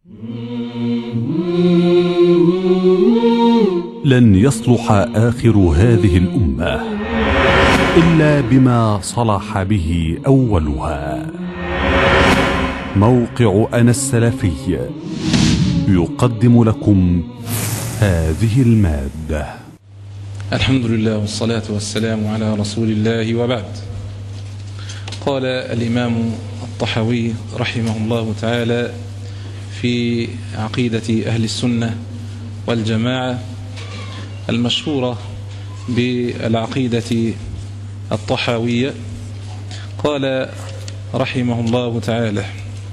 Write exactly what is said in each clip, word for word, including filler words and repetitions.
لن يصلح آخر هذه الأمة إلا بما صلح به أولها. موقع أنا السلفي يقدم لكم هذه المادة. الحمد لله والصلاة والسلام على رسول الله، وبعد. قال الإمام الطحاوي رحمه الله تعالى في عقيدة أهل السنة والجماعة المشهورة بالعقيدة الطحاوية، قال رحمه الله تعالى: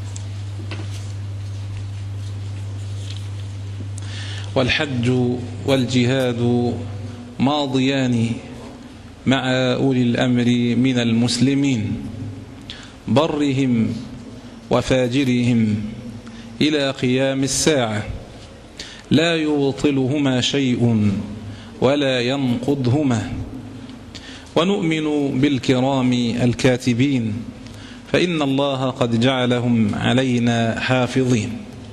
والحج والجهاد ماضيان مع أولي الأمر من المسلمين، برهم وفاجرهم إلى قيام الساعة، لا يبطلهما شيء ولا ينقضهما. ونؤمن بالكرام الكاتبين، فإن الله قد جعلهم علينا حافظين.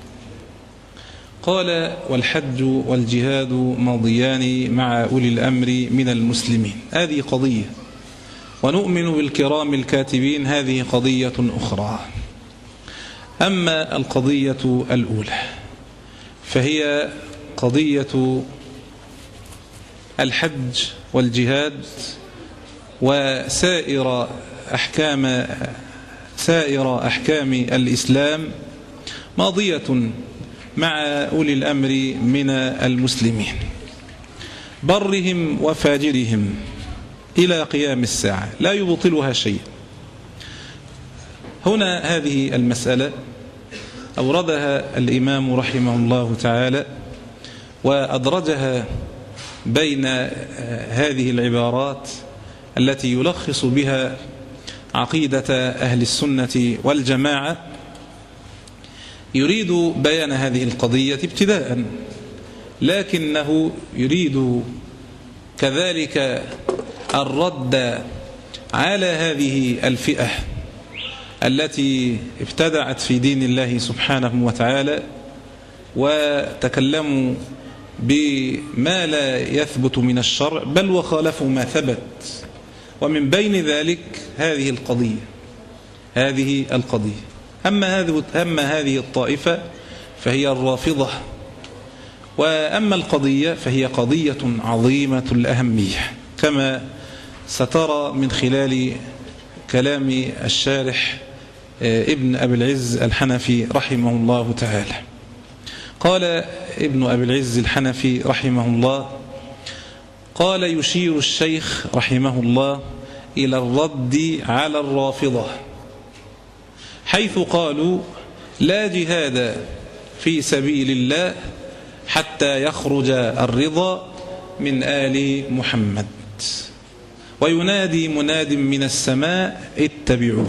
قال: والحج والجهاد ماضيان مع أولي الأمر من المسلمين، هذه قضية. ونؤمن بالكرام الكاتبين، هذه قضية أخرى. أما القضية الأولى فهي قضية الحج والجهاد وسائر أحكام سائر أحكام الإسلام ماضية مع أولي الأمر من المسلمين، برهم وفاجرهم إلى قيام الساعة، لا يبطلها شيء. هنا هذه المسألة أوردها الإمام رحمه الله تعالى وأدرجها بين هذه العبارات التي يلخص بها عقيدة أهل السنة والجماعة. يريد بيان هذه القضية ابتداء، لكنه يريد كذلك الرد على هذه الفئة التي ابتدعت في دين الله سبحانه وتعالى وتكلموا بما لا يثبت من الشرع، بل وخالفوا ما ثبت. ومن بين ذلك هذه القضية هذه القضية أما هذه أما هذه الطائفة فهي الرافضة. وأما القضية فهي قضية عظيمة الأهمية، كما سترى من خلال كلام الشارح ابن أبي العز الحنفي رحمه الله تعالى. قال ابن أبي العز الحنفي رحمه الله: قال: يشير الشيخ رحمه الله إلى الرد على الرافضة، حيث قالوا: لا جهاد في سبيل الله حتى يخرج الرضا من آل محمد، وينادي مناد من السماء: اتبعوا.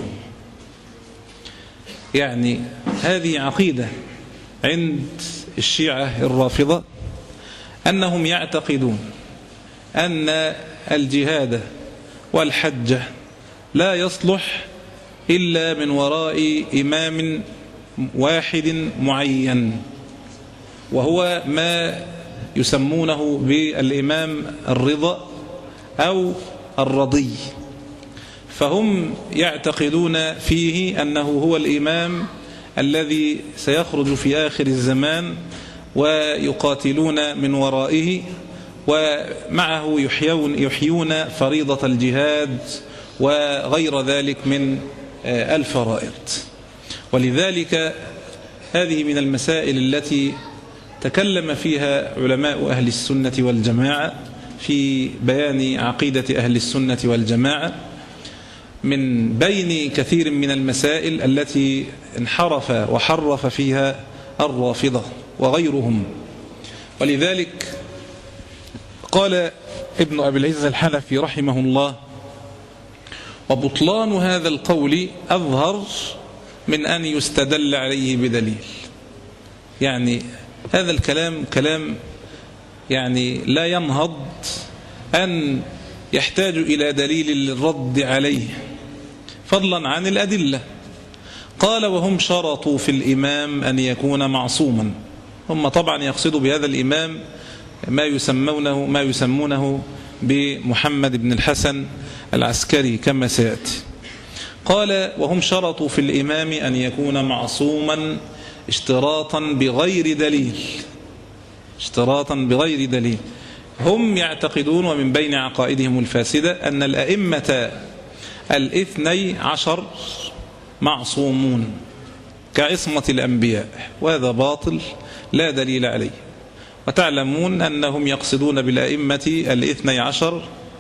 يعني هذه عقيدة عند الشيعة الرافضة، أنهم يعتقدون أن الجهاد والحج لا يصلح إلا من وراء إمام واحد معين، وهو ما يسمونه بالإمام الرضا أو الرضي. فهم يعتقدون فيه أنه هو الإمام الذي سيخرج في آخر الزمان، ويقاتلون من ورائه، ومعه يحيون, يحيون فريضة الجهاد وغير ذلك من الفرائض. ولذلك هذه من المسائل التي تكلم فيها علماء أهل السنة والجماعة في بيان عقيدة أهل السنة والجماعة، من بين كثير من المسائل التي انحرف وحرف فيها الرافضة وغيرهم. ولذلك قال ابن أبي العز الحنفي رحمه الله: وبطلان هذا القول أظهر من أن يستدل عليه بدليل. يعني هذا الكلام كلام يعني لا ينهض أن يحتاج إلى دليل للرد عليه، فضلا عن الأدلة. قال وهم شرطوا في الإمام أن يكون معصوما. هم طبعا يقصدوا بهذا الإمام ما يسمونه, ما يسمونه بمحمد بن الحسن العسكري كما سيأتي. قال وهم شرطوا في الإمام أن يكون معصوما اشتراطا بغير دليل، اشتراطا بغير دليل. هم يعتقدون ومن بين عقائدهم الفاسدة أن الأئمة الاثني عشر معصومون كعصمة الأنبياء، وهذا باطل لا دليل عليه. وتعلمون أنهم يقصدون بالأئمة الاثني عشر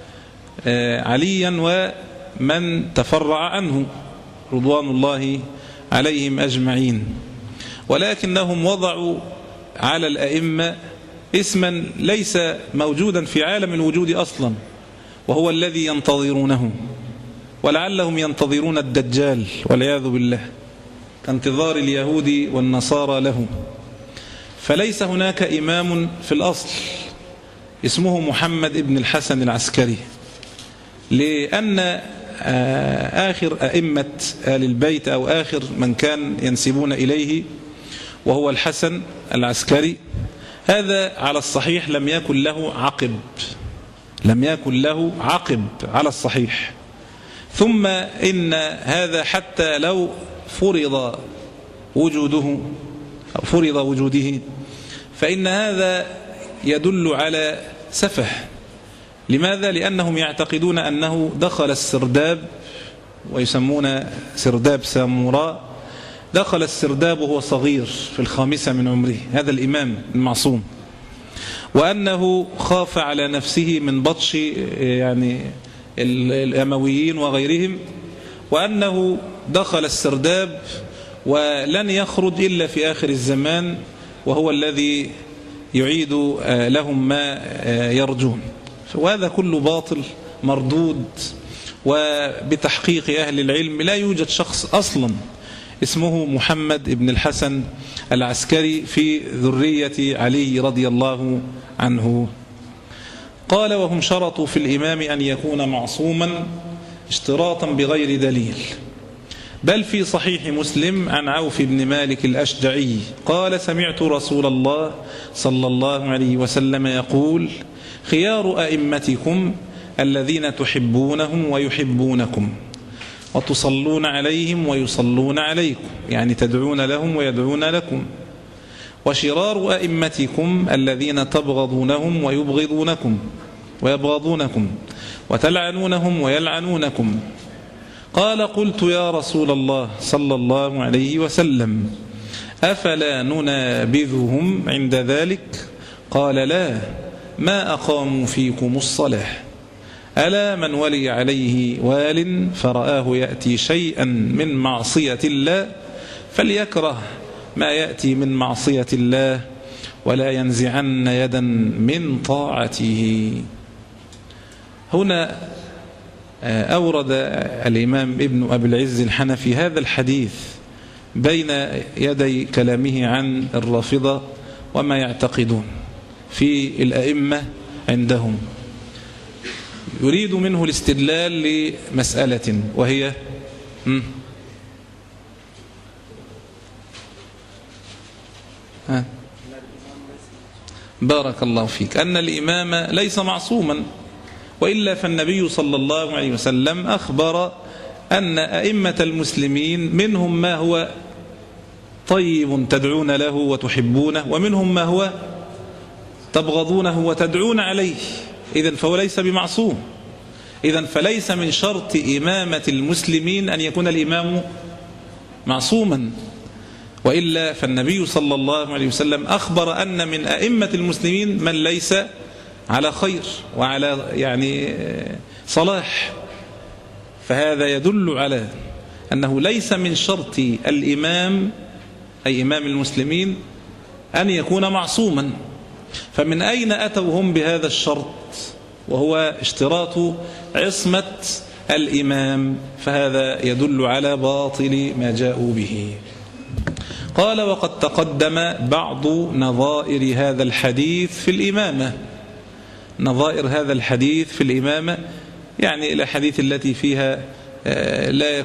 عليا ومن تفرع عنه رضوان الله عليهم أجمعين، ولكنهم وضعوا على الأئمة اسما ليس موجودا في عالم الوجود أصلا، وهو الذي ينتظرونه، ولعلهم ينتظرون الدجال والعياذ بالله كانتظار اليهود والنصارى له. فليس هناك إمام في الأصل اسمه محمد بن الحسن العسكري، لأن آخر أئمة آل البيت أو آخر من كان ينسبون إليه وهو الحسن العسكري، هذا على الصحيح لم يكن له عقب، لم يكن له عقب على الصحيح. ثم إن هذا حتى لو فرض وجوده أو فرض وجوده فإن هذا يدل على سفه. لماذا؟ لأنهم يعتقدون أنه دخل السرداب، ويسمون سرداب ساموراء، دخل السرداب وهو صغير في الخامسة من عمره، هذا الإمام المعصوم، وأنه خاف على نفسه من بطش يعني الأمويين وغيرهم، وأنه دخل السرداب ولن يخرج إلا في آخر الزمان، وهو الذي يعيد لهم ما يرجون. وهذا كله باطل مردود. وبتحقيق أهل العلم لا يوجد شخص أصلا اسمه محمد بن الحسن العسكري في ذرية علي رضي الله عنه. قال وهم شرطوا في الإمام أن يكون معصوما اشتراطا بغير دليل. بل في صحيح مسلم عن عوف بن مالك الأشجعي قال سمعت رسول الله صلى الله عليه وسلم يقول خيار أئمتكم الذين تحبونهم ويحبونكم وتصلون عليهم ويصلون عليكم، يعني تدعون لهم ويدعون لكم. وشرار أئمتكم الذين تبغضونهم ويبغضونكم ويبغضونكم وتلعنونهم ويلعنونكم. قال قلت يا رسول الله صلى الله عليه وسلم أفلا ننابذهم عند ذلك؟ قال لا، ما أقاموا فيكم الصلاة. ألا من ولي عليه وال فرآه يأتي شيئا من معصية الله فليكره ما يأتي من معصية الله ولا ينزعن يدا من طاعته. هنا أورد الإمام ابن أبي العز الحنفي هذا الحديث بين يدي كلامه عن الرافضة وما يعتقدون في الأئمة عندهم. يريد منه الاستدلال لمسألة وهي م? ها؟ بارك الله فيك، أن الإمام ليس معصوما، وإلا فالنبي صلى الله عليه وسلم أخبر أن أئمة المسلمين منهم ما هو طيب تدعون له وتحبونه، ومنهم ما هو تبغضونه وتدعون عليه. إذن فهو ليس بمعصوم. إذن فليس من شرط إمامة المسلمين أن يكون الإمام معصوما، وإلا فالنبي صلى الله عليه وسلم أخبر أن من أئمة المسلمين من ليس على خير وعلى يعني صلاح. فهذا يدل على أنه ليس من شرط الإمام أي إمام المسلمين أن يكون معصوما. فمن أين أتوا هم بهذا الشرط وهو اشتراط عصمة الإمام؟ فهذا يدل على باطل ما جاءوا به. قال وقد تقدم بعض نظائر هذا الحديث في الإمامة. نظائر هذا الحديث في الإمامة يعني الأحاديث التي فيها لا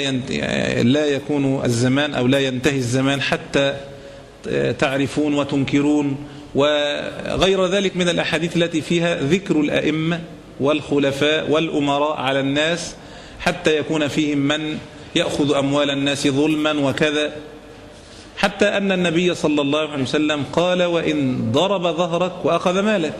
لا يكون الزمان أو لا ينتهي الزمان حتى تعرفون وتنكرون، وغير ذلك من الأحاديث التي فيها ذكر الأئمة والخلفاء والأمراء على الناس حتى يكون فيهم من يأخذ أموال الناس ظلما وكذا، حتى أن النبي صلى الله عليه وسلم قال: وإن ضرب ظهرك وأخذ مالك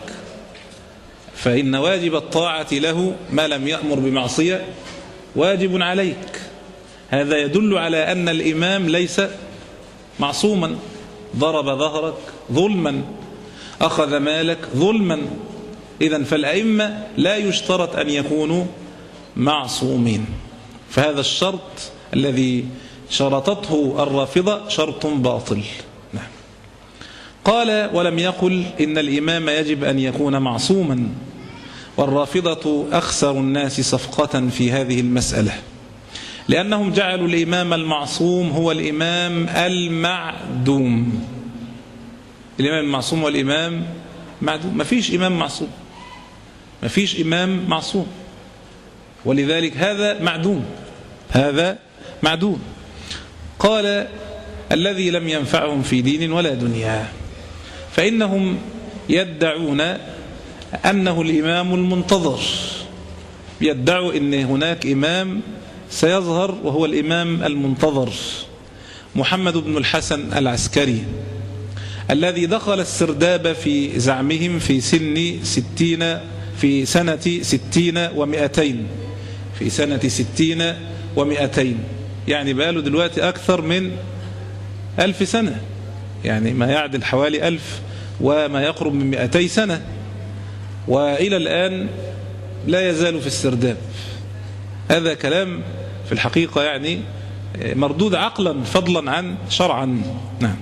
فإن واجب الطاعة له ما لم يأمر بمعصية واجب عليك. هذا يدل على أن الإمام ليس معصوما. ضرب ظهرك ظلما، أخذ مالك ظلما. إذن فالأئمة لا يشترط أن يكونوا معصومين، فهذا الشرط الذي شرطته الرافضة شرط باطل. نعم. قال: ولم يقل إن الإمام يجب أن يكون معصوما، والرافضة أخسر الناس صفقة في هذه المسألة، لأنهم جعلوا الإمام المعصوم هو الإمام المعدوم. الإمام المعصوم والإمام معدوم، ما فيش إمام معصوم، ما فيش إمام معصوم، ولذلك هذا معدوم، هذا معدوم. قال: الذي لم ينفعهم في دين ولا دنيا، فإنهم يدعون أنه الإمام المنتظر، يدعوا أن هناك إمام سيظهر وهو الإمام المنتظر، محمد بن الحسن العسكري، الذي دخل السرداب في زعمهم في سن ستين في سنة ستين ومئتين في سنة ستين ومئتين يعني بقاله دلوقتي أكثر من ألف سنة، يعني ما يعدل حوالي ألف وما يقرب من مئتي سنة، وإلى الآن لا يزال في السرداب. هذا كلام في الحقيقة يعني مردود عقلا فضلا عن شرعا. نعم.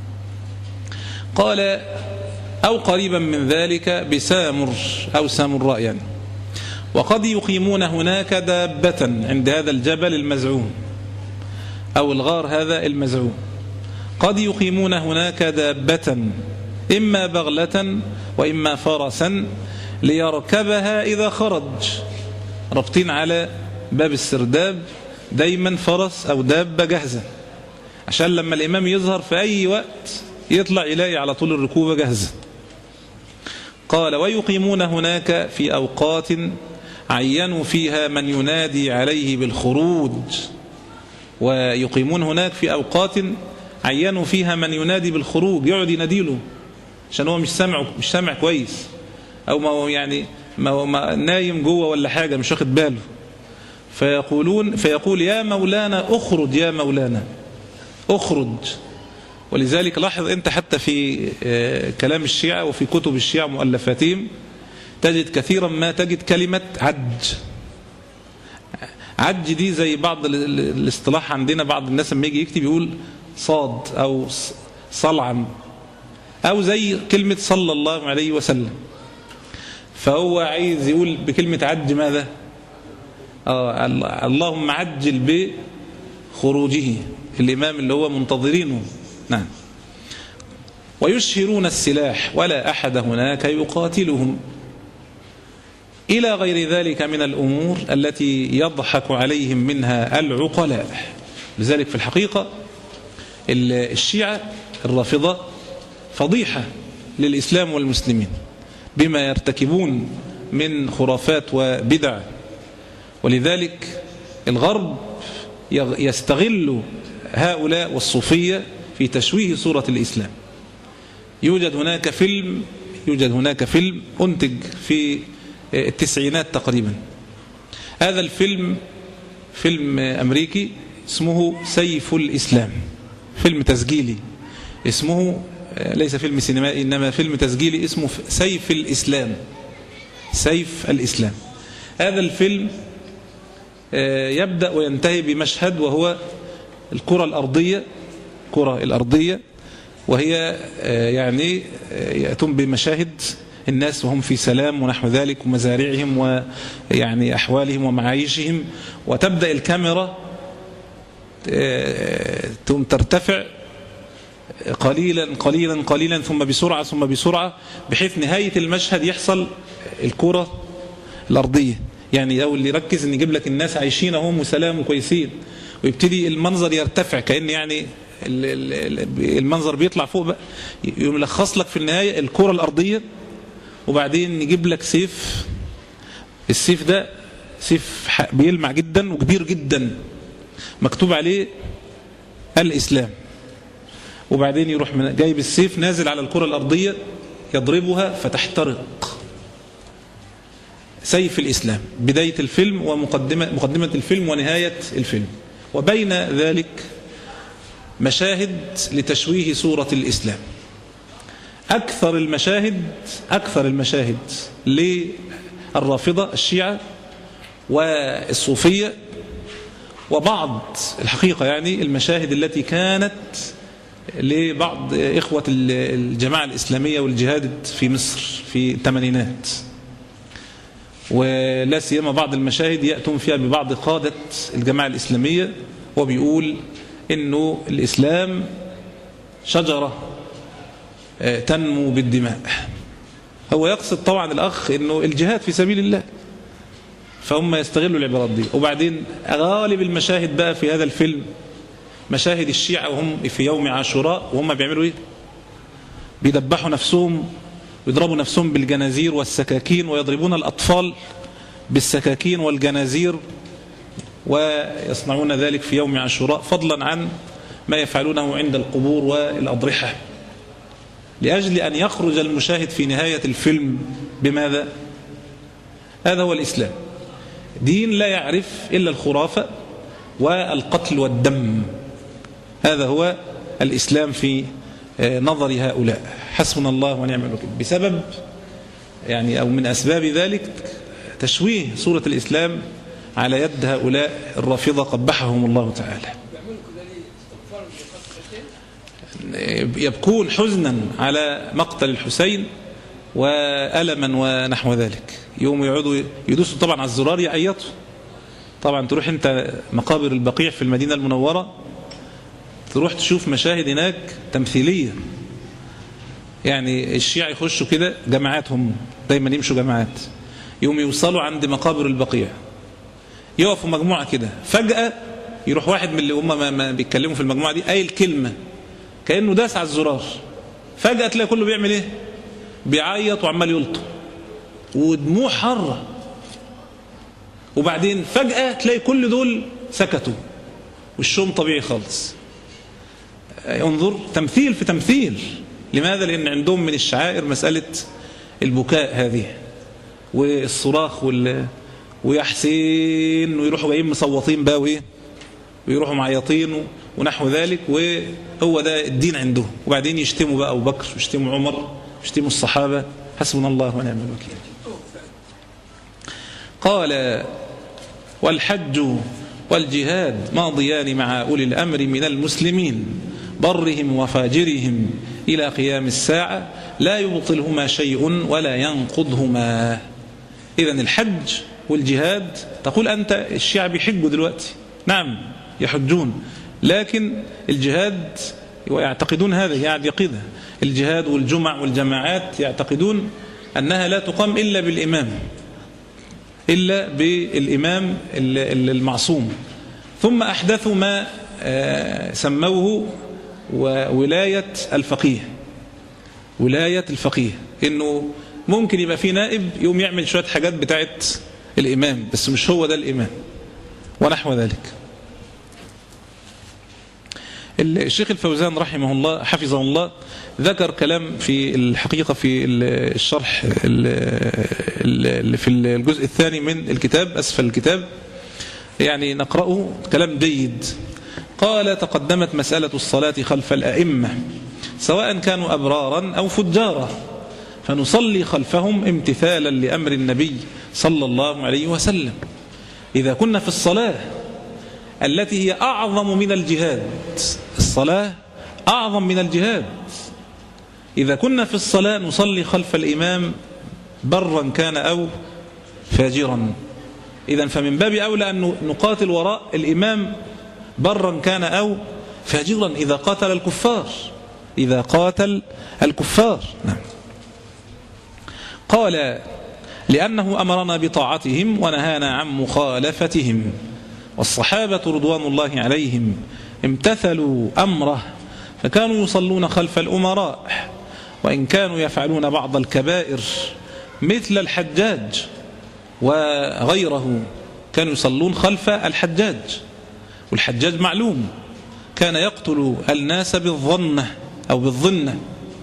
قال: أو قريبا من ذلك بسامر أو سامراء يعني. وقد يقيمون هناك دابة عند هذا الجبل المزعوم أو الغار هذا المزعوم، قد يقيمون هناك دابة إما بغلة وإما فرسا ليركبها إذا خرج، ربطين على باب السرداب دايما فرس أو دابة جاهزة، عشان لما الإمام يظهر في أي وقت يطلع يلاقي على طول الركوبة جاهزة. قال: ويقيمون هناك في أوقات عينوا فيها من ينادي عليه بالخروج، ويقيمون هناك في أوقات عينوا فيها من ينادي بالخروج، يقعد يناديله عشان هو مش سامع مش سامع كويس، أو ما هو يعني ما هو ما نايم جوه ولا حاجة مش واخد باله، فيقولون فيقول: يا مولانا اخرج، يا مولانا اخرج. ولذلك لاحظ أنت حتى في كلام الشيعة وفي كتب الشيعة مؤلفاتهم تجد كثيرا ما تجد كلمة عج. عج دي زي بعض الاصطلاح عندنا، بعض الناس لما يجي يكتب يقول صاد أو صلعم، أو زي كلمة صلى الله عليه وسلم، فهو عايز يقول بكلمة عج ماذا؟ آه اللهم عجل بخروجه، الإمام اللي هو منتظرينه. نعم. ويشهرون السلاح ولا أحد هناك يقاتلهم، إلى غير ذلك من الأمور التي يضحك عليهم منها العقلاء. لذلك في الحقيقة الشيعة الرافضة فضيحة للإسلام والمسلمين بما يرتكبون من خرافات وبدع، ولذلك الغرب يستغل هؤلاء والصوفية في تشويه صورة الإسلام. يوجد هناك فيلم يوجد هناك فيلم أنتج في التسعينات تقريبا. هذا الفيلم فيلم أمريكي اسمه سيف الإسلام، فيلم تسجيلي اسمه، ليس فيلم سينمائي إنما فيلم تسجيلي اسمه سيف الإسلام، سيف الإسلام. هذا الفيلم يبدأ وينتهي بمشهد وهو الكرة الأرضية، الكرة الأرضية، وهي يعني يأتون بمشاهد الناس وهم في سلام ونحو ذلك، ومزارعهم ويعني أحوالهم ومعايشهم، وتبدأ الكاميرا ترتفع قليلا قليلا قليلا ثم بسرعة ثم بسرعة، بحيث نهاية المشهد يحصل الكرة الأرضية، يعني أول اللي يركز أن يجيب لك الناس عايشين هم وسلام وكويسين، ويبتدي المنظر يرتفع كأن يعني المنظر بيطلع فوق بقى، يلخص لك في النهاية الكرة الأرضية، وبعدين يجيب لك سيف. السيف ده سيف بيلمع جدا وكبير جدا، مكتوب عليه الإسلام، وبعدين يروح جايب السيف نازل على الكرة الأرضية يضربها فتحترق. سيف الإسلام، بداية الفيلم ومقدمة مقدمة الفيلم ونهاية الفيلم، وبين ذلك مشاهد لتشويه صورة الإسلام. أكثر المشاهد أكثر المشاهد للرافضة الشيعة والصوفية، وبعض الحقيقة يعني المشاهد التي كانت لبعض إخوة الجماعة الإسلامية والجهاد في مصر في الثمانينات، ولا سيما بعض المشاهد يأتون فيها ببعض قادة الجماعة الإسلامية وبيقول إنه الإسلام شجرة تنمو بالدماء. هو يقصد طبعا الأخ إنه الجهاد في سبيل الله، فهم يستغلوا العبارات دي. وبعدين غالب المشاهد بقى في هذا الفيلم مشاهد الشيعة وهم في يوم عاشوراء، وهم بيعملوا إيه؟ بيدبحوا نفسهم ويضربوا نفسهم بالجنازير والسكاكين، ويضربون الأطفال بالسكاكين والجنازير، ويصنعون ذلك في يوم عاشوراء، فضلا عن ما يفعلونه عند القبور والأضرحة، لأجل أن يخرج المشاهد في نهاية الفيلم بماذا؟ هذا هو الإسلام، دين لا يعرف إلا الخرافة والقتل والدم. هذا هو الإسلام في نظر هؤلاء. حسبنا الله ونعم الوكيل. بسبب يعني أو من أسباب ذلك تشويه صورة الإسلام على يد هؤلاء الرافضة قبحهم الله تعالى. يبكون حزنا على مقتل الحسين وألما ونحو ذلك، يوم يقعدوا يدوسوا طبعا على الزرار يعيطوا. طبعا تروح انت مقابر البقيع في المدينة المنورة، تروح تشوف مشاهد هناك تمثيلية. يعني الشيعة يخشوا كده جماعات، هم دايما يمشوا جماعات، يوم يوصلوا عند مقابر البقيع يقفوا مجموعة كده، فجأة يروح واحد من اللي هم ما, ما بيتكلموا في المجموعة دي قايل كلمة كأنه داس على الزرار، فجأة تلاقي كله بيعمل ايه؟ بيعيط وعمال يلطم ودموع حرة، وبعدين فجأة تلاقي كل دول سكتوا والشوم طبيعي خالص. انظر، تمثيل في تمثيل. لماذا؟ لأن عندهم من الشعائر مسألة البكاء هذه والصراخ وال... ويا حسين، ويروحوا جايين مصوتين بقى وايه، ويروحوا معيطين ونحو ذلك، وهو ده الدين عندهم. وبعدين يشتموا بقى أبو بكر ويشتموا عمر ويشتموا الصحابة. حسبنا الله ونعم الوكيل. قال: والحج والجهاد ماضيان مع أولي الأمر من المسلمين برهم وفاجرهم إلى قيام الساعة لا يبطلهما شيء ولا ينقضهما. إذن الحج والجهاد، تقول أنت الشيعة بيحجوا دلوقتي، نعم يحجون، لكن الجهاد ويعتقدون هذا، يعني يقيدها الجهاد والجمع والجماعات يعتقدون أنها لا تقام إلا بالإمام، إلا بالإمام المعصوم. ثم أحدثوا ما سموه ولاية الفقيه. ولاية الفقيه إنه ممكن يبقى في نائب يوم يعمل شوية حاجات بتاعت الإمام، بس مش هو ده الإمام ونحو ذلك. الشيخ الفوزان رحمه الله حفظه الله ذكر كلام في الحقيقة في الشرح اللي في الجزء الثاني من الكتاب أسفل الكتاب، يعني نقرأه كلام جيد. قال: تقدمت مسألة الصلاة خلف الأئمة سواء كانوا أبرارا أو فجارا، فنصلي خلفهم امتثالا لأمر النبي صلى الله عليه وسلم. إذا كنا في الصلاة التي هي أعظم من الجهاد، الصلاة أعظم من الجهاد، إذا كنا في الصلاة نصلي خلف الإمام برا كان أو فاجرا، إذن فمن باب أولى أن نقاتل وراء الإمام برا كان أو فاجرا إذا قاتل الكفار، إذا قاتل الكفار. نعم. قال: لأنه أمرنا بطاعتهم ونهانا عن مخالفتهم. والصحابة رضوان الله عليهم امتثلوا أمره فكانوا يصلون خلف الأمراء، وإن كانوا يفعلون بعض الكبائر مثل الحجاج وغيره، كانوا يصلون خلف الحجاج. والحجاج معلوم كان يقتل الناس بالظنة أو بالظنة.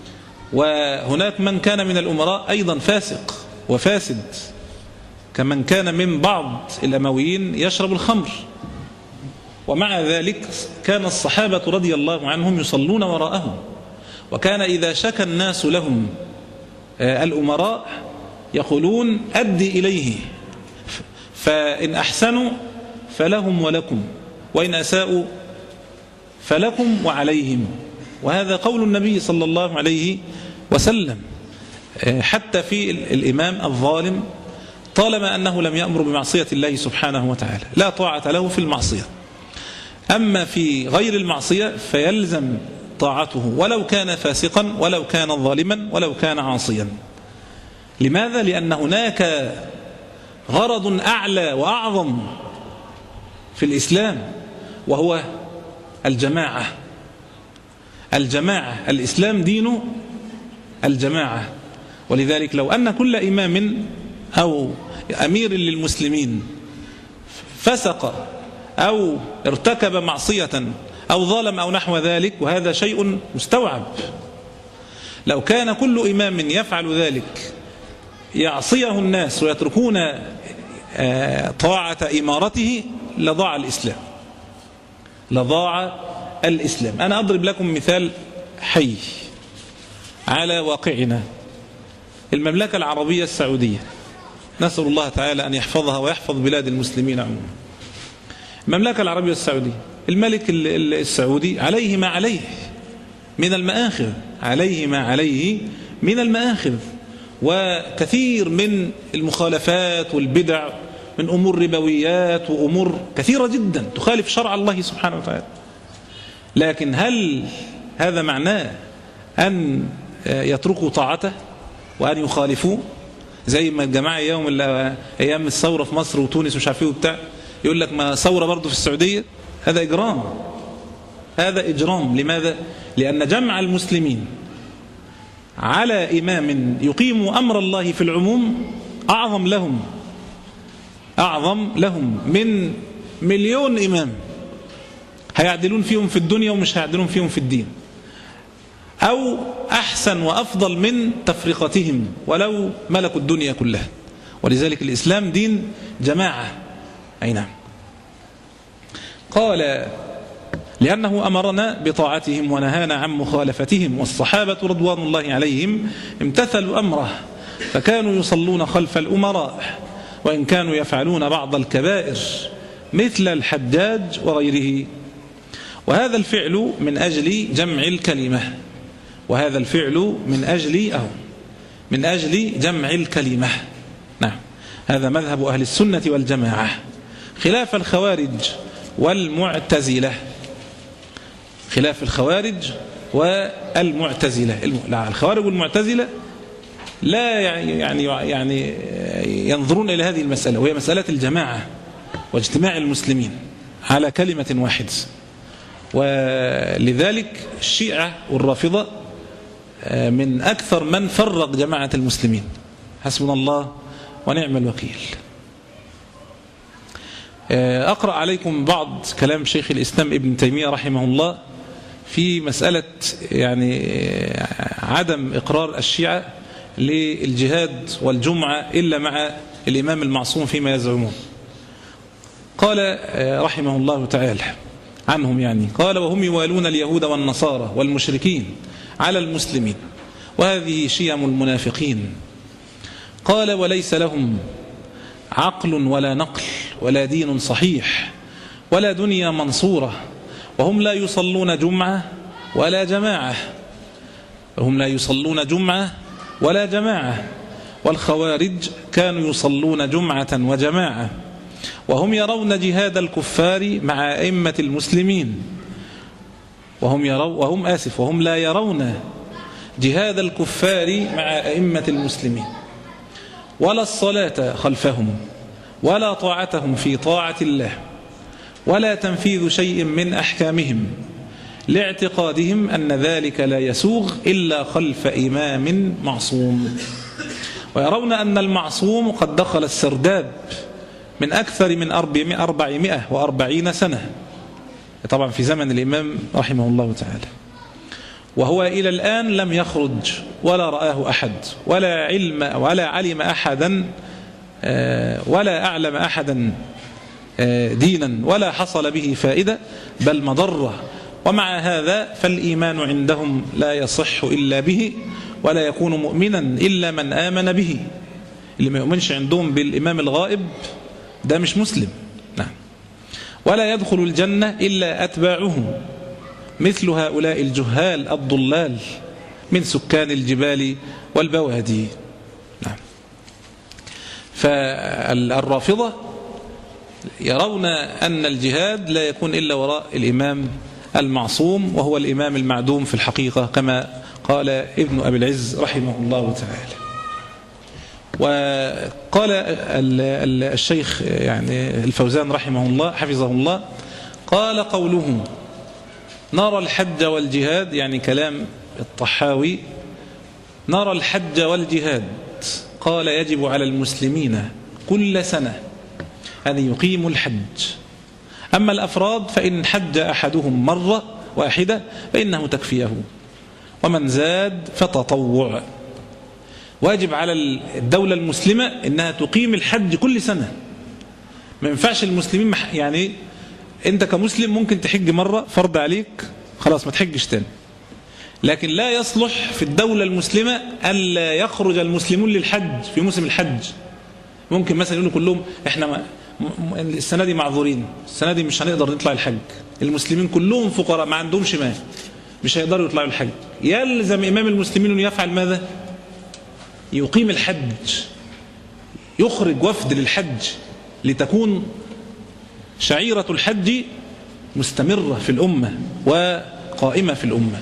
وهناك من كان من الأمراء أيضا فاسق وفاسد، كمن كان من بعض الأمويين يشرب الخمر، ومع ذلك كان الصحابة رضي الله عنهم يصلون وراءهم. وكان إذا شكى الناس لهم الأمراء يقولون أدي إليه، فإن أحسنوا فلهم ولكم، وإن أساءوا فلكم وعليهم. وهذا قول النبي صلى الله عليه وسلم حتى في الإمام الظالم، طالما أنه لم يأمر بمعصية الله سبحانه وتعالى لا طاعة له في المعصية. أما في غير المعصية فيلزم طاعته ولو كان فاسقا ولو كان ظالما ولو كان عاصيا. لماذا؟ لأن هناك غرض أعلى وأعظم في الإسلام، وهو الجماعة. الجماعة، الإسلام دين الجماعة. ولذلك لو أن كل إمام أو أمير للمسلمين فسق أو ارتكب معصية أو ظلم أو نحو ذلك، وهذا شيء مستوعب، لو كان كل إمام يفعل ذلك يعصيه الناس ويتركون طاعة إمارته لضاع الإسلام، لضاع الإسلام. أنا أضرب لكم مثال حي على واقعنا. المملكة العربية السعودية، نسأل الله تعالى أن يحفظها ويحفظ بلاد المسلمين عموما. المملكة العربية السعودية، الملك السعودي عليه ما عليه من المآخذ، عليه ما عليه من المآخذ، وكثير من المخالفات والبدع من أمور ربويات وأمور كثيرة جدا تخالف شرع الله سبحانه وتعالى. لكن هل هذا معناه أن يتركوا طاعته وأن يخالفوه؟ زي ما الجماعة يوم أيام الثورة في مصر وتونس ومش عارف ايه وبتاع، يقول لك ما ثورة برضه في السعودية. هذا إجرام، هذا إجرام. لماذا؟ لأن جمع المسلمين على إمام يقيم أمر الله في العموم أعظم لهم أعظم لهم من مليون إمام هيعدلون فيهم في الدنيا ومش هيعدلون فيهم في الدين، أو أحسن وأفضل من تفرقتهم ولو ملكوا الدنيا كلها. ولذلك الإسلام دين جماعة. أي نعم. قال لأنه أمرنا بطاعتهم ونهانا عن مخالفتهم. والصحابة رضوان الله عليهم امتثلوا أمره فكانوا يصلون خلف الأمراء، وإن كانوا يفعلون بعض الكبائر مثل الحجاج وغيره. وهذا الفعل من أجل جمع الكلمة، وهذا الفعل من أجل أو من أجل جمع الكلمة. نعم، هذا مذهب أهل السنة والجماعة، خلاف الخوارج والمعتزلة. خلاف الخوارج والمعتزلة. لا، الخوارج والمعتزلة لا يعني يعني ينظرون إلى هذه المسألة، وهي مسألة الجماعة واجتماع المسلمين على كلمة واحدة. ولذلك الشيعة والرافضة من أكثر من فرق جماعة المسلمين. حسبنا الله ونعم الوكيل. أقرأ عليكم بعض كلام شيخ الإسلام ابن تيمية رحمه الله في مسألة يعني عدم إقرار الشيعة للجهاد والجمعة إلا مع الإمام المعصوم فيما يزعمون. قال رحمه الله تعالى عنهم يعني، قال وهم يوالون اليهود والنصارى والمشركين على المسلمين، وهذه شيم المنافقين. قال وليس لهم عقل ولا نقل ولا دين صحيح ولا دنيا منصورة، وهم لا يصلون جمعة ولا جماعة وهم لا يصلون جمعة ولا جماعة والخوارج كانوا يصلون جمعة وجماعة، وهم يرون جهاد الكفار مع أئمة المسلمين وهم يرون وهم آسف وهم لا يرون جهاد الكفار مع أئمة المسلمين. ولا الصلاة خلفهم ولا طاعتهم في طاعة الله ولا تنفيذ شيء من أحكامهم لاعتقادهم أن ذلك لا يسوغ إلا خلف إمام معصوم. ويرون أن المعصوم قد دخل السرداب من أكثر من أربعمائة وأربعين سنة، طبعا في زمن الإمام رحمه الله تعالى، وهو إلى الآن لم يخرج ولا رآه أحد ولا علم ولا علم أحدا ولا أعلم أحدا دينا ولا حصل به فائدة بل مضرة. ومع هذا فالإيمان عندهم لا يصح إلا به ولا يكون مؤمنا إلا من آمن به. اللي ما يؤمنش عندهم بالإمام الغائب ده مش مسلم. نعم. ولا يدخل الجنة إلا أتباعه مثل هؤلاء الجهال الضلال من سكان الجبال والبوادي. نعم. فالرافضة يرون أن الجهاد لا يكون إلا وراء الإمام المعصوم، وهو الإمام المعدوم في الحقيقة كما قال ابن أبي العز رحمه الله تعالى. وقال الشيخ يعني الفوزان رحمه الله حفظه الله، قال قوله نرى الحج والجهاد، يعني كلام الطحاوي، نرى الحج والجهاد، قال يجب على المسلمين كل سنة أن يقيموا الحج. أما الأفراد فإن حج أحدهم مرة واحدة فإنه تكفيه، ومن زاد فتطوع. واجب على الدولة المسلمة إنها تقيم الحج كل سنة. ما ينفعش المسلمين يعني أنت كمسلم ممكن تحج مرة فرض عليك خلاص ما تحجش تاني، لكن لا يصلح في الدولة المسلمة ألا يخرج المسلمون للحج في موسم الحج. ممكن مثلا يقولوا كلهم إحنا السنة دي معذورين، السنة دي مش هنقدر نطلع الحج، المسلمين كلهم فقراء ما عندهمش مال مش هيقدروا يطلعوا الحج. يلزم إمام المسلمين أن يفعل ماذا؟ يقيم الحج، يخرج وفد للحج لتكون شعيرة الحج مستمرة في الأمة وقائمة في الأمة.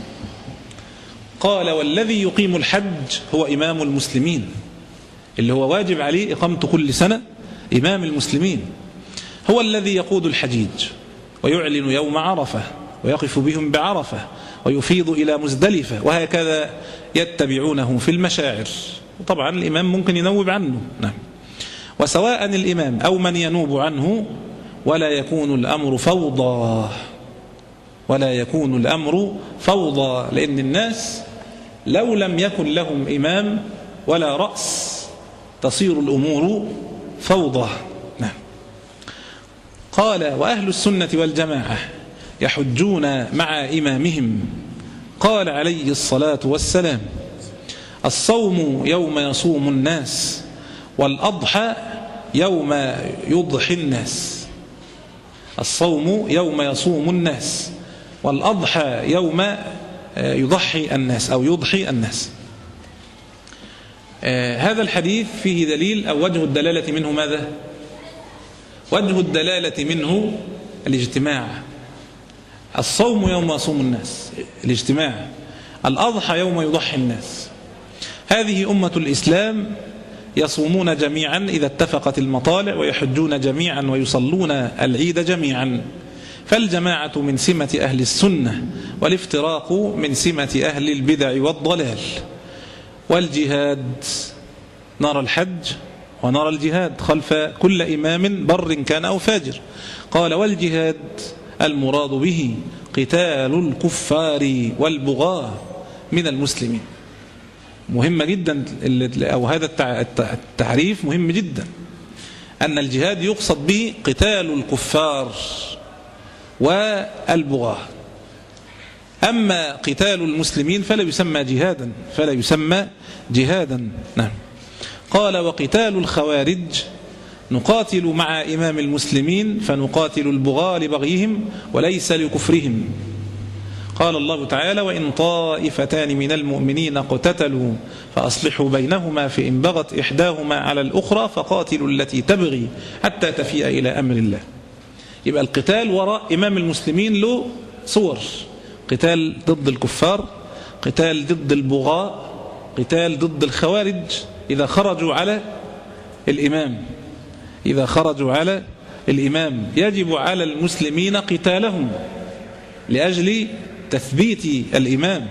قال والذي يقيم الحج هو إمام المسلمين، اللي هو واجب عليه إقامته كل سنة. إمام المسلمين هو الذي يقود الحجيج ويعلن يوم عرفة ويقف بهم بعرفة ويفيض إلى مزدلفة، وهكذا يتبعونه في المشاعر. طبعا الإمام ممكن ينوب عنه. نعم. وسواء الإمام أو من ينوب عنه ولا يكون الأمر فوضى، ولا يكون الأمر فوضى، لأن الناس لو لم يكن لهم إمام ولا رأس تصير الأمور فوضى. نعم. قال وأهل السنة والجماعة يحجون مع إمامهم. قال عليه الصلاة والسلام الصوم يوم يصوم الناس والأضحى يوم يضحي الناس. الصوم يوم يصوم الناس والأضحى يوم يضحي الناس أو يضحي الناس. آه هذا الحديث فيه دليل أو وجه الدلالة منه ماذا؟ وجه الدلالة منه الاجتماع. الصوم يوم يصوم الناس الاجتماع، الأضحى يوم يضحي الناس. هذه أمة الإسلام يصومون جميعا إذا اتفقت المطالع، ويحجون جميعا ويصلون العيد جميعا. فالجماعة من سمة أهل السنة، والافتراق من سمة أهل البدع والضلال. والجهاد نرى الحج ونرى الجهاد خلف كل إمام بر كان أو فاجر. قال والجهاد المراد به قتال الكفار والبغاة من المسلمين. مهمة جدا، أو هذا التعريف مهم جدا، أن الجهاد يقصد به قتال الكفار والبغاة. أما قتال المسلمين فلا يسمى جهادا، فلا يسمى جهادا. نعم. قال وقتال الخوارج نقاتل مع إمام المسلمين فنقاتل البغاة لبغيهم وليس لكفرهم. قال الله تعالى وإن طائفتان من المؤمنين اقتتلوا فأصلحوا بينهما فإن بغت إحداهما على الأخرى فقاتلوا التي تبغي حتى تفيء إلى أمر الله. يبقى القتال وراء إمام المسلمين له صور: قتال ضد الكفار، قتال ضد البغاة، قتال ضد الخوارج إذا خرجوا على الإمام، إذا خرجوا على الإمام يجب على المسلمين قتالهم لأجل تثبيت الإمام.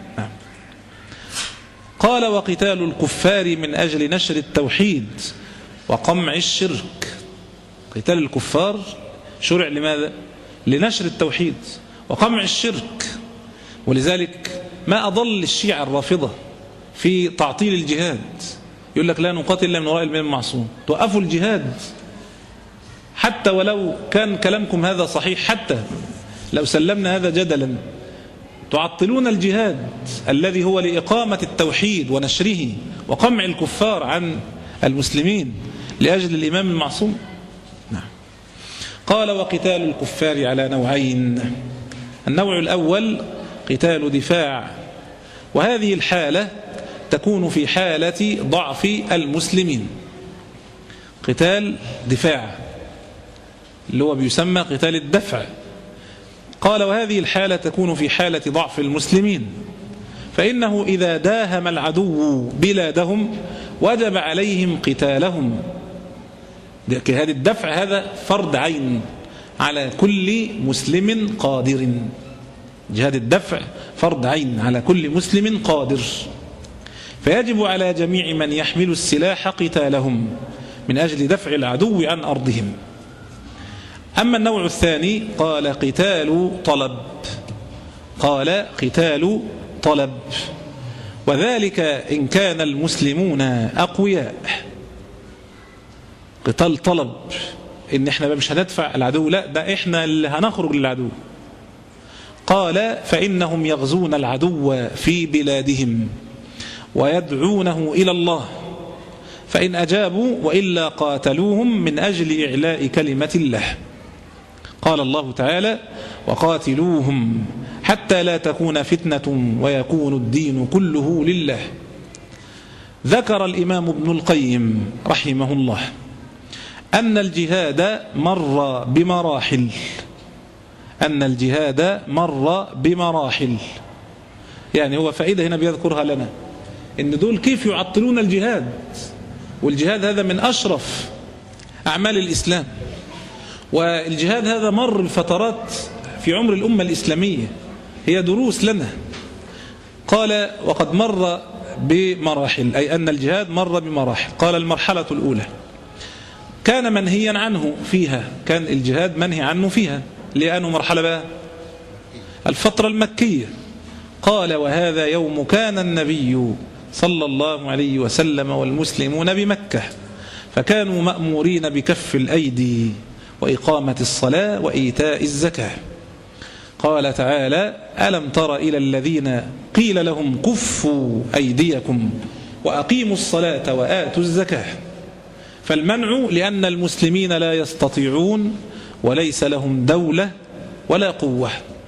قال وقتال الكفار من أجل نشر التوحيد وقمع الشرك. قتال الكفار شرع لماذا؟ لنشر التوحيد وقمع الشرك. ولذلك ما أضل الشيعة الرافضة في تعطيل الجهاد، يقول لك لا نقاتل إلا من وراء الإمام المعصوم. توقفوا الجهاد حتى ولو كان كلامكم هذا صحيح، حتى لو سلمنا هذا جدلا، تعطلون الجهاد الذي هو لإقامة التوحيد ونشره وقمع الكفار عن المسلمين لأجل الإمام المعصوم. نعم. قال وقتال الكفار على نوعين. النوع الأول قتال دفاع، وهذه الحالة تكون في حالة ضعف المسلمين. قتال دفاع اللي هو بيسمى قتال الدفع. قال وهذه الحالة تكون في حالة ضعف المسلمين، فإنه إذا داهم العدو بلادهم وجب عليهم قتالهم. جهاد الدفع هذا فرض عين على كل مسلم قادر. جهاد الدفع فرض عين على كل مسلم قادر، فيجب على جميع من يحمل السلاح قتالهم من أجل دفع العدو عن أرضهم. أما النوع الثاني قال قتال طلب. قال قتال طلب، وذلك إن كان المسلمون أقوياء. قتال طلب إن إحنا مش هندفع العدو، لا ده إحنا اللي هنخرج للعدو. قال فإنهم يغزون العدو في بلادهم ويدعونه إلى الله، فإن أجابوا وإلا قاتلوهم من أجل إعلاء كلمة الله. قال الله تعالى وقاتلوهم حتى لا تكون فتنة ويكون الدين كله لله. ذكر الإمام ابن القيم رحمه الله أن الجهاد مر بمراحل. أن الجهاد مر بمراحل، يعني هو فائدة هنا بيذكرها لنا، إن دول كيف يعطلون الجهاد، والجهاد هذا من أشرف أعمال الإسلام، والجهاد هذا مر الفترات في عمر الأمة الإسلامية، هي دروس لنا. قال وقد مر بمراحل، أي أن الجهاد مر بمراحل. قال المرحلة الأولى كان منهيا عنه فيها، كان الجهاد منهي عنه فيها، لأنه مرحلة بقى الفترة المكية. قال وهذا يوم كان النبي صلى الله عليه وسلم والمسلمون بمكة، فكانوا مأمورين بكف الأيدي وإقامة الصلاة وإيتاء الزكاة. قال تعالى ألم تر إلى الذين قيل لهم كفوا أيديكم وأقيموا الصلاة وآتوا الزكاة. فالمنع لأن المسلمين لا يستطيعون وليس لهم دولة ولا قوة.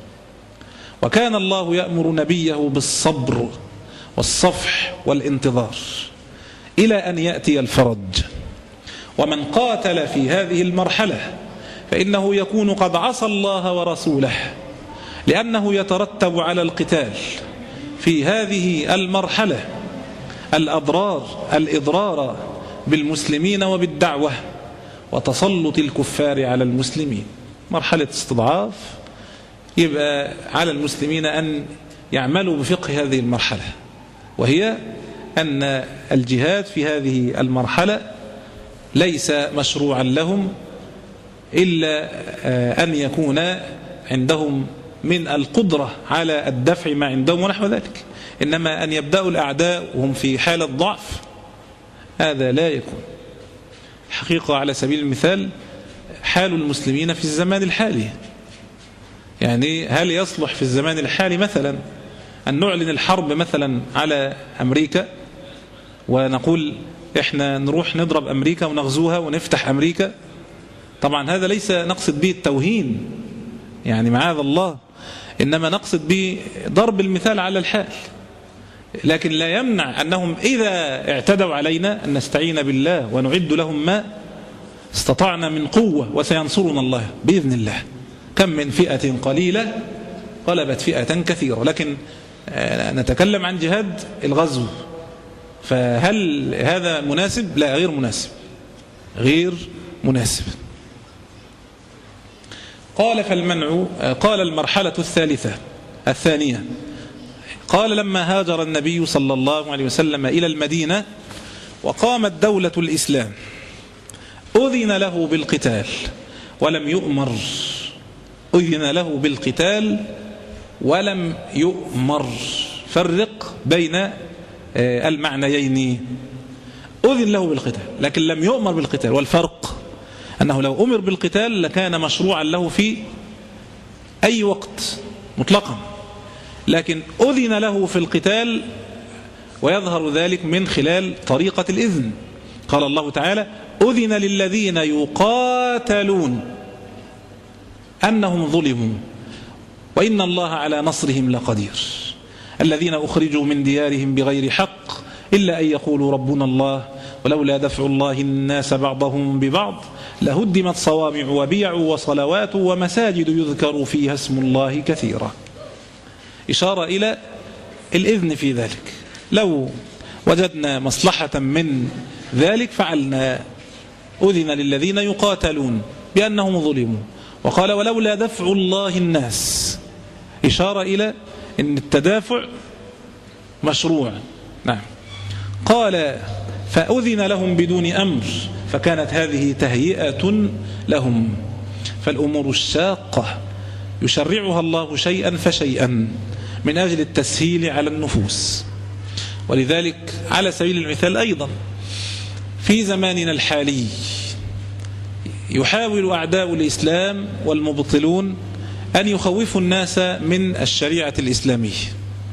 وكان الله يأمر نبيه بالصبر والصفح والانتظار إلى أن يأتي الفرج. ومن قاتل في هذه المرحلة فإنه يكون قد عصى الله ورسوله، لأنه يترتب على القتال في هذه المرحلة الأضرار الإضرار بالمسلمين وبالدعوة وتسلط الكفار على المسلمين. مرحلة استضعاف، يبقى على المسلمين أن يعملوا بفقه هذه المرحلة، وهي أن الجهاد في هذه المرحلة ليس مشروعا لهم إلا أن يكون عندهم من القدرة على الدفع ما عندهم ونحو ذلك، إنما أن يبدأوا الأعداء وهم في حالة ضعف هذا لا يكون. حقيقة على سبيل المثال حال المسلمين في الزمان الحالي، يعني هل يصلح في الزمان الحالي مثلا أن نعلن الحرب مثلا على أمريكا ونقول إحنا نروح نضرب أمريكا ونغزوها ونفتح أمريكا؟ طبعا هذا ليس نقصد به التوهين، يعني معاذ الله، إنما نقصد به ضرب المثال على الحال. لكن لا يمنع أنهم إذا اعتدوا علينا أن نستعين بالله ونعد لهم ما استطعنا من قوة، وسينصرنا الله بإذن الله. كم من فئة قليلة غلبت فئة كثيرة. لكن نتكلم عن جهاد الغزو، فهل هذا مناسب؟ لا، غير مناسب. غير مناسب. قال فالمنع قال المرحلة الثالثة الثانية، قال لما هاجر النبي صلى الله عليه وسلم إلى المدينة وقامت دولة الإسلام أذن له بالقتال ولم يؤمر أذن له بالقتال ولم يؤمر. فرق بين المعنيين. أذن له بالقتال لكن لم يؤمر بالقتال، والفرق أنه لو أمر بالقتال لكان مشروعا له في أي وقت مطلقا، لكن أذن له في القتال، ويظهر ذلك من خلال طريقة الإذن. قال الله تعالى أذن للذين يقاتلون أنهم ظلموا وإن الله على نصرهم لقدير الذين أخرجوا من ديارهم بغير حق إلا أن يقولوا ربنا الله ولولا دفع الله الناس بعضهم ببعض لهدمت صوامع وبيع وصلوات ومساجد يذكر فيها اسم الله كثيرا. إشارة إلى الإذن في ذلك، لو وجدنا مصلحة من ذلك فعلنا. أذن للذين يقاتلون بأنهم ظلموا، وقال ولولا دفع الله الناس، إشارة إلى أن التدافع مشروع. نعم. قال فأذن لهم بدون أمر، فكانت هذه تهيئة لهم. فالأمور الشاقة يشرعها الله شيئا فشيئا من أجل التسهيل على النفوس. ولذلك على سبيل المثال أيضا في زماننا الحالي يحاول أعداء الإسلام والمبطلون أن يخوفوا الناس من الشريعة الإسلامية،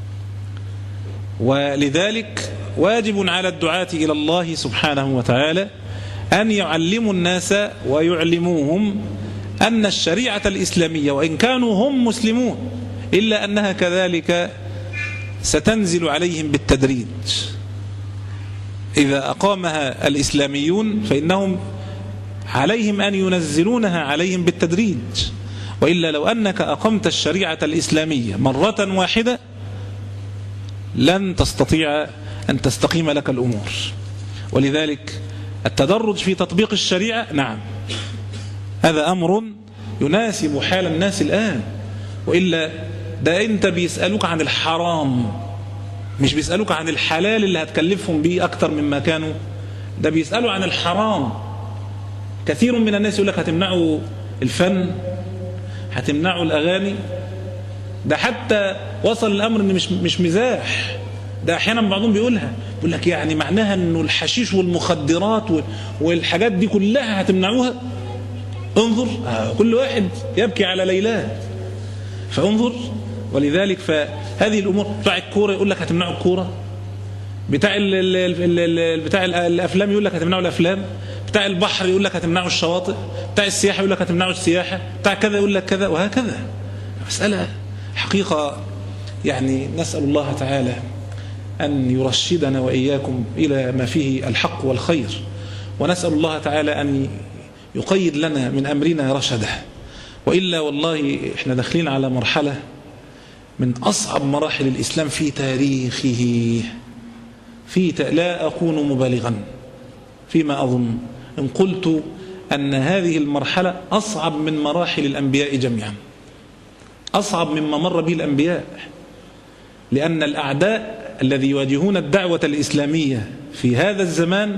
ولذلك واجب على الدعاة إلى الله سبحانه وتعالى أن يعلموا الناس ويعلموهم أن الشريعة الإسلامية وإن كانوا هم مسلمون إلا أنها كذلك ستنزل عليهم بالتدريج. إذا أقامها الإسلاميون فإنهم عليهم أن ينزلونها عليهم بالتدريج، وإلا لو أنك أقمت الشريعة الإسلامية مرة واحدة لن تستطيع أن تستقيم لك الأمور. ولذلك التدرج في تطبيق الشريعة نعم هذا أمر يناسب حال الناس الآن، وإلا ده أنت بيسألوك عن الحرام مش بيسألوك عن الحلال اللي هتكلفهم به أكتر مما كانوا، ده بيسألوا عن الحرام. كثير من الناس يقول لك هتمنعوا الفن، هتمنعوا الأغاني. ده حتى وصل الأمر إن مش مش مزاح، ده أحيانا بعضهم بيقولها، بيقول لك يعني معناها إنه الحشيش والمخدرات والحاجات دي كلها هتمنعوها. انظر كل واحد يبكي على ليلاه، فانظر. ولذلك فهذه الأمور بتاع الكورة يقول لك هتمنعوا الكورة، بتاع ال ال ال بتاع الأفلام يقول لك هتمنعوا الأفلام، بتاع البحر يقول لك هتمنعوا الشواطئ، بتاع السياحة يقول لك هتمنعوا السياحة، بتاع كذا يقول لك كذا، وهكذا. مسألة حقيقة يعني نسأل الله تعالى أن يرشدنا وإياكم إلى ما فيه الحق والخير، ونسأل الله تعالى أن يقيد لنا من أمرنا رشده. وإلا والله إحنا داخلين على مرحلة من أصعب مراحل الإسلام في تاريخه. في ت... لا أكون مبالغا فيما أظن إن قلت أن هذه المرحلة أصعب من مراحل الأنبياء جميعا، أصعب مما مر به الأنبياء، لأن الأعداء الذي يواجهون الدعوة الإسلامية في هذا الزمان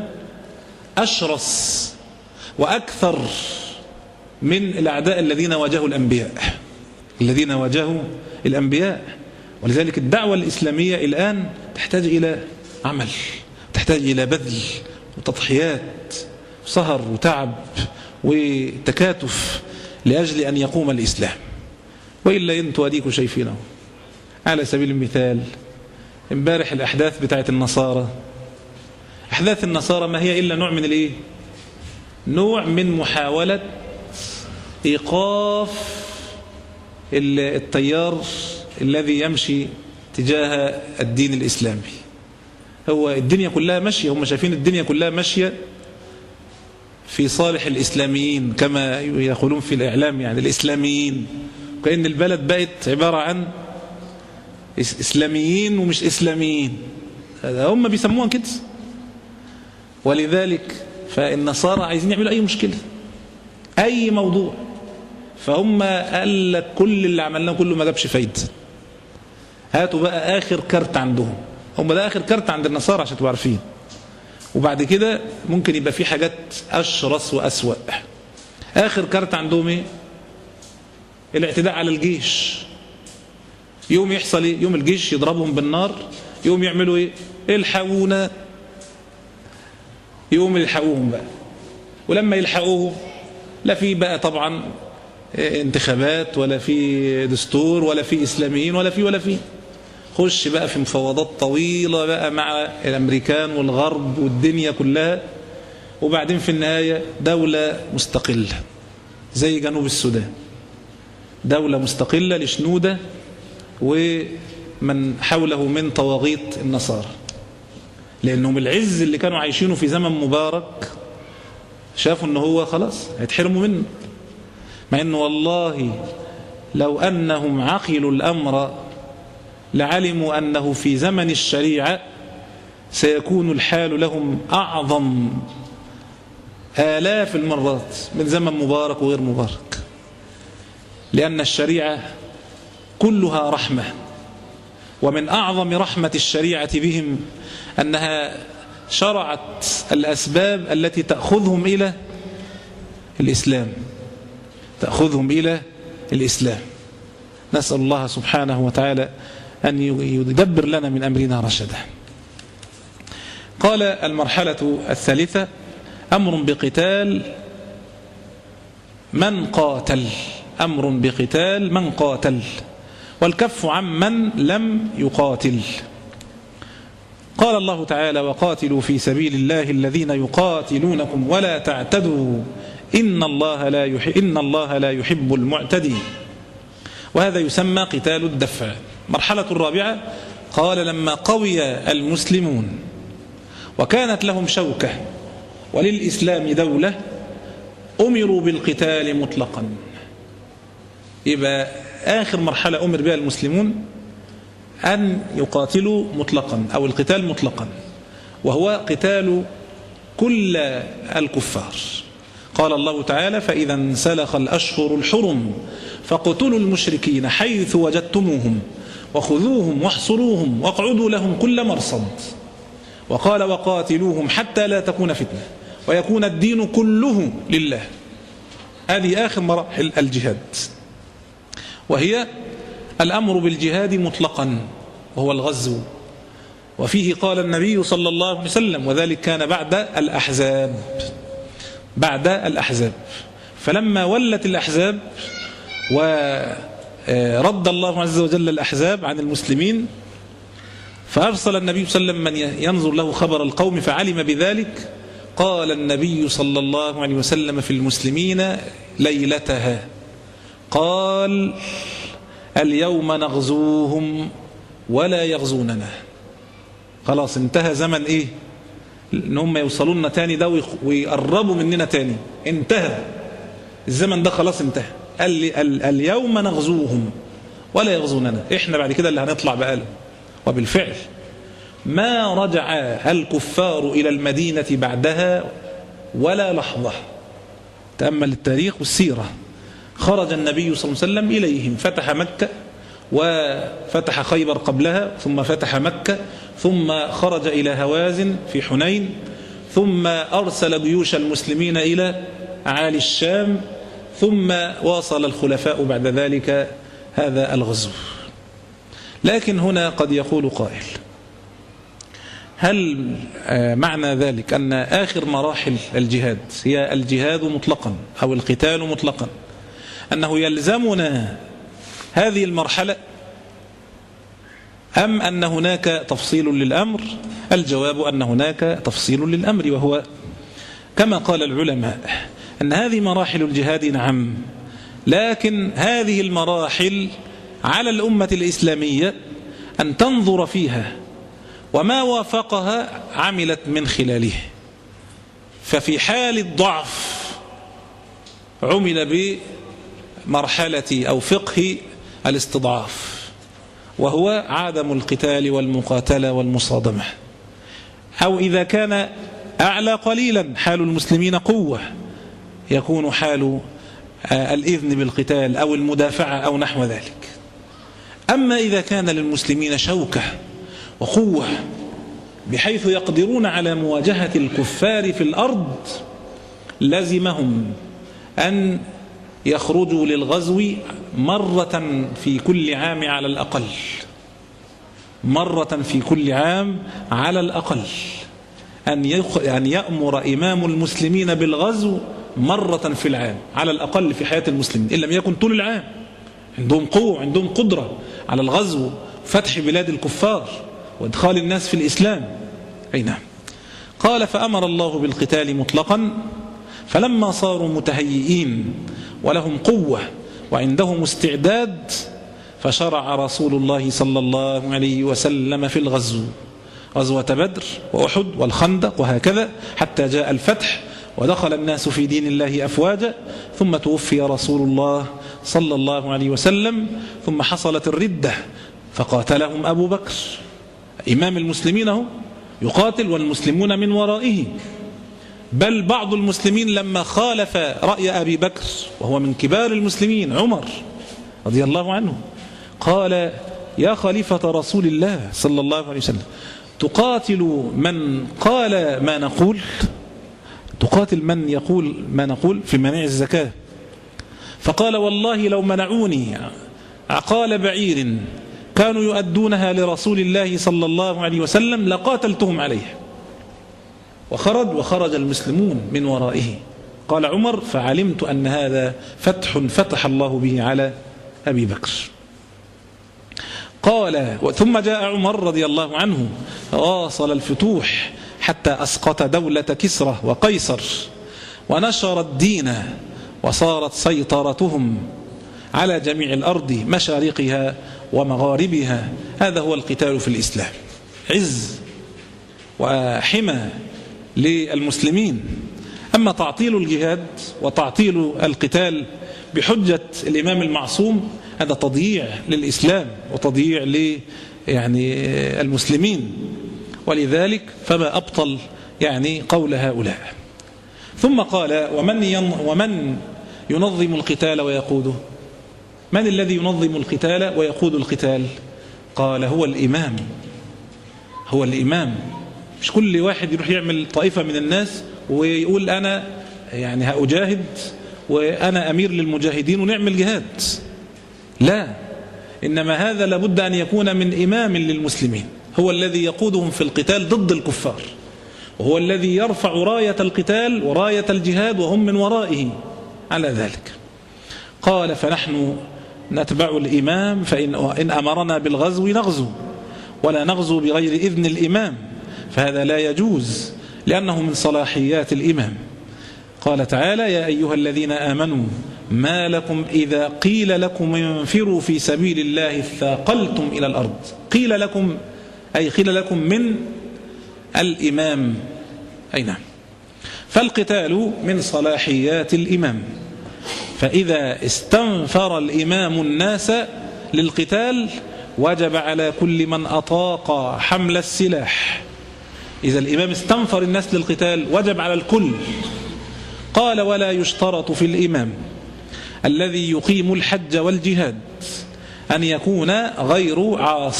أشرس وأكثر من الأعداء الذين واجهوا الأنبياء الذين واجهوا الأنبياء. ولذلك الدعوة الإسلامية الآن تحتاج إلى عمل، تحتاج إلى بذل وتضحيات وسهر وتعب وتكاتف لأجل أن يقوم الإسلام. وإلا أنتوا أديكوا شايفينه. على سبيل المثال امبارح الأحداث بتاعت النصارى، أحداث النصارى ما هي إلا نوع من الإيه؟ نوع من محاولة إيقاف التيار الذي يمشي تجاه الدين الإسلامي. هو الدنيا كلها ماشية، هم شايفين الدنيا كلها ماشية في صالح الإسلاميين كما يقولون في الإعلام، يعني الإسلاميين، كأن البلد بقت عبارة عن إسلاميين ومش إسلاميين، هم بيسموها كده. ولذلك فالنصارى عايزين يعملوا أي مشكلة، أي موضوع، فهم قال لك كل اللي عملناه كله ما جابش فايدة، هاتوا بقى آخر كارت عندهم. هم ده آخر كارت عند النصارى عشان تبقوا عارفين. وبعد كده ممكن يبقى في حاجات أشرس وأسوأ. آخر كارت عندهم إيه؟ الاعتداء على الجيش. يوم يحصل إيه؟ يوم الجيش يضربهم بالنار، يوم يعملوا إيه؟ الحقونا. يوم يلحقوهم بقى، ولما يلحقوهم لا في بقى طبعا انتخابات ولا في دستور ولا في إسلاميين ولا في ولا في خش بقى في مفاوضات طويلة بقى مع الأمريكان والغرب والدنيا كلها، وبعدين في النهاية دولة مستقلة زي جنوب السودان، دولة مستقلة لشنودة ومن حوله من طواغيت النصارى، لأنهم العز اللي كانوا عايشينه في زمن مبارك شافوا أنه هو خلاص هيتحرموا منه، مع أنه والله لو أنهم عقلوا الأمر لعلموا أنه في زمن الشريعة سيكون الحال لهم أعظم آلاف المرات من زمن مبارك وغير مبارك، لأن الشريعة كلها رحمة، ومن أعظم رحمة الشريعة بهم أنها شرعت الأسباب التي تأخذهم إلى الإسلام، تأخذهم إلى الإسلام. نسأل الله سبحانه وتعالى أن يدبر لنا من أمرنا رشدا. قال المرحلة الثالثة أمر بقتال من قاتل، أمر بقتال من قاتل، والكف عن من لم يقاتل. قال الله تعالى: وقاتلوا في سبيل الله الذين يقاتلونكم ولا تعتدوا إن الله لا يحب, إن الله لا يحب المعتدين. وهذا يسمى قتال الدفع. مرحلة الرابعة قال: لما قوي المسلمون وكانت لهم شوكة وللإسلام دولة أمروا بالقتال مطلقا. يبقى آخر مرحلة أمر بها المسلمون أن يقاتلوا مطلقا أو القتال مطلقا، وهو قتال كل الكفار. قال الله تعالى: فإذا انسلخ الأشهر الحرم فاقتلوا المشركين حيث وجدتموهم وخذوهم واحصروهم واقعدوا لهم كل مرصد. وقال: وقاتلوهم حتى لا تكون فتنة ويكون الدين كله لله. هذه آخر مراحل الجهاد، وهي الأمر بالجهاد مطلقا وهو الغزو. وفيه قال النبي صلى الله عليه وسلم، وذلك كان بعد الأحزاب، بعد الأحزاب. فلما ولت الأحزاب ورد الله عز وجل الأحزاب عن المسلمين، فأرسل النبي صلى الله عليه وسلم من ينظر له خبر القوم فعلم بذلك. قال النبي صلى الله عليه وسلم في المسلمين ليلتها، قال: اليوم نغزوهم ولا يغزوننا. خلاص انتهى زمن ايه ان هم يوصلوا لنا تاني ده ويقربوا مننا تاني، انتهى الزمن ده، خلاص انتهى. قال لي اليوم نغزوهم ولا يغزوننا، احنا بعد كده اللي هنطلع بقاله. وبالفعل ما رجع الكفار إلى المدينة بعدها ولا لحظة. تأمل التاريخ والسيرة. خرج النبي صلى الله عليه وسلم إليهم، فتح مكة وفتح خيبر قبلها، ثم فتح مكة، ثم خرج إلى هوازن في حنين، ثم أرسل جيوش المسلمين إلى أعالي الشام، ثم واصل الخلفاء بعد ذلك هذا الغزو. لكن هنا قد يقول قائل: هل معنى ذلك أن آخر مراحل الجهاد هي الجهاد مطلقا أو القتال مطلقا، أنه يلزمنا هذه المرحلة، أم أن هناك تفصيل للأمر؟ الجواب أن هناك تفصيل للأمر، وهو كما قال العلماء أن هذه مراحل الجهاد نعم، لكن هذه المراحل على الأمة الإسلامية أن تنظر فيها، وما وافقها عملت من خلاله. ففي حال الضعف عمل بمرحلة أو فقه الاستضعاف، وهو عدم القتال والمقاتلة والمصادمة. أو إذا كان أعلى قليلا حال المسلمين قوة يكون حال الإذن بالقتال أو المدافعة أو نحو ذلك. أما إذا كان للمسلمين شوكة وقوة بحيث يقدرون على مواجهة الكفار في الأرض لزمهم أن يخرجوا للغزو مرة في كل عام على الأقل، مرة في كل عام على الأقل، أن يأمر إمام المسلمين بالغزو مرة في العام على الأقل في حياة المسلمين، إن لم يكن طول العام. عندهم قوة، عندهم قدرة على الغزو، فتح بلاد الكفار وادخال الناس في الإسلام. أي نعم. قال فأمر الله بالقتال مطلقا، فلما صاروا متهيئين ولهم قوة وعندهم استعداد فشرع رسول الله صلى الله عليه وسلم في الغزو، غزوة بدر وأحد والخندق وهكذا حتى جاء الفتح ودخل الناس في دين الله أفواجا، ثم توفي رسول الله صلى الله عليه وسلم، ثم حصلت الردة فقاتلهم أبو بكر إمام المسلمين هو يقاتل والمسلمون من ورائه. بل بعض المسلمين لما خالف رأي أبي بكر وهو من كبار المسلمين عمر رضي الله عنه قال يا خليفة رسول الله صلى الله عليه وسلم تقاتل من قال ما نقول، تقاتل من يقول ما نقول في منع الزكاة. فقال والله لو منعوني عقال بعير كانوا يؤدونها لرسول الله صلى الله عليه وسلم لقاتلتهم عليه. وخرج وخرج المسلمون من ورائه. قال عمر فعلمت أن هذا فتح فتح الله به على أبي بكر. قال ثم جاء عمر رضي الله عنه واصل الفتوح حتى أسقط دولة كسرى وقيصر ونشر الدين وصارت سيطرتهم على جميع الأرض مشارقها ومغاربها. هذا هو القتال في الإسلام، عز وحمى للمسلمين. أما تعطيل الجهاد وتعطيل القتال بحجة الإمام المعصوم هذا تضييع للإسلام وتضييع ل يعني المسلمين، ولذلك فما أبطل يعني قول هؤلاء. ثم قال ومن ومن ينظم القتال ويقوده؟ من الذي ينظم القتال ويقود القتال؟ قال هو الإمام، هو الإمام. مش كل واحد يروح يعمل طائفة من الناس ويقول أنا يعني هأجاهد وأنا أمير للمجاهدين ونعمل جهاد، لا، إنما هذا لابد أن يكون من إمام للمسلمين، هو الذي يقودهم في القتال ضد الكفار، وهو الذي يرفع راية القتال وراية الجهاد وهم من ورائه على ذلك. قال فنحن نتبع الإمام، فإن إن أمرنا بالغزو نغزو ولا نغزو بغير إذن الإمام، فهذا لا يجوز لأنه من صلاحيات الإمام. قال تعالى يا أيها الذين آمنوا ما لكم إذا قيل لكم انفروا في سبيل الله اثاقلتم إلى الأرض. قيل لكم أي قيل لكم من الإمام. أي نعم. فالقتال من صلاحيات الإمام، فإذا استنفر الإمام الناس للقتال وجب على كل من أطاق حمل السلاح. إذا الإمام استنفر الناس للقتال وجب على الكل. قال ولا يشترط في الإمام الذي يقيم الحج والجهاد أن يكون غير عاص،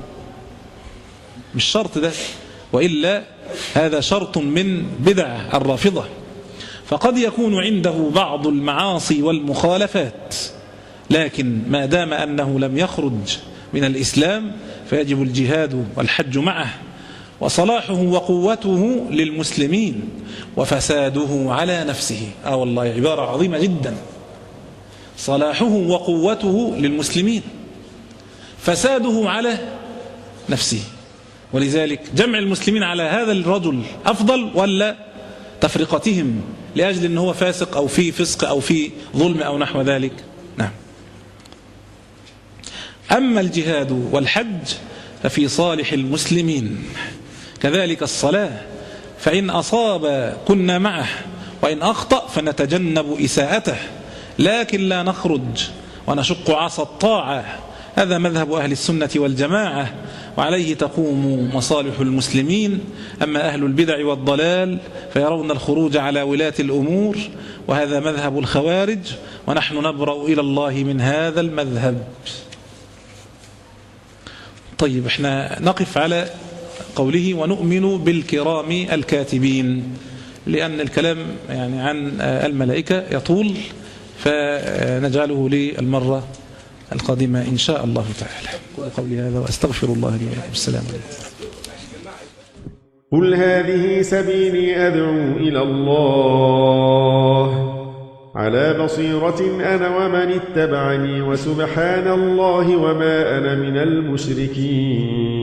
مش شرط ده، وإلا هذا شرط من بدع الرافضة. فقد يكون عنده بعض المعاصي والمخالفات، لكن ما دام أنه لم يخرج من الإسلام فيجب الجهاد والحج معه، وصلاحه وقوته للمسلمين وفساده على نفسه. آه والله عبارة عظيمة جدا. صلاحه وقوته للمسلمين، فساده على نفسه. ولذلك جمع المسلمين على هذا الرجل أفضل ولا تفرقتهم لأجل أنه هو فاسق أو في فسق أو في ظلم أو نحو ذلك؟ نعم. أما الجهاد والحج ففي صالح المسلمين، كذلك الصلاة، فإن أصاب كنا معه وإن أخطأ فنتجنب إساءته، لكن لا نخرج ونشق عصا الطاعة. هذا مذهب أهل السنة والجماعة، وعليه تقوم مصالح المسلمين. أما أهل البدع والضلال فيرون الخروج على ولاة الأمور، وهذا مذهب الخوارج، ونحن نبرأ إلى الله من هذا المذهب. طيب، احنا نقف على قوله ونؤمن بالكرام الكاتبين، لأن الكلام يعني عن الملائكة يطول، فنجعله للمرة القادمة إن شاء الله تعالى. قولي هذا وأستغفر الله لي ولكم. السلام عليكم. قل هذه سبيلي أدعو إلى الله على بصيرة أنا ومن اتبعني، وسبحان الله وما أنا من المشركين.